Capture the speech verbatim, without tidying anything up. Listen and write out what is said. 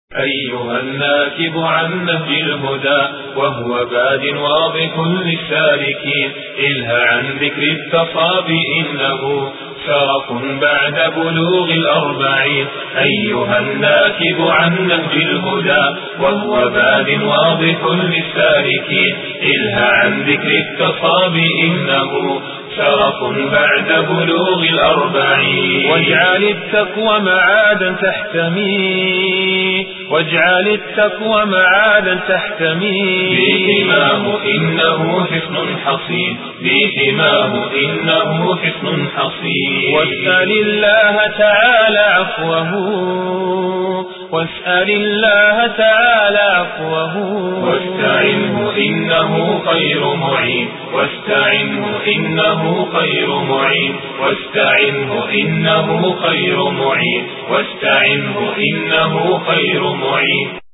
أيها الناكب عن نهج الهدى وهو باد واضح للسالكين، إلها عن ذكر التصابي إنه شرف بعد بلوغ الأربعين. أيها الناكب عن نهج الهدى وهو باد واضح للسالكين، إلها عن ذكر التصابي إنه شرف بعد بلوغ الأربعين. واجعل التقوى معادا تحتمي، واجعل التقوى معادا تحتمي، بحماه إنه حصن حصين، بحماه إنه حصن حصين. واسأل الله تعالى عفوه، واسأل الله تعالى عفوه، واستعنه إنه خير معين، واستعنه إنه خير معين، واستعنه إنه خير معين، واستعنه إنه خير معين.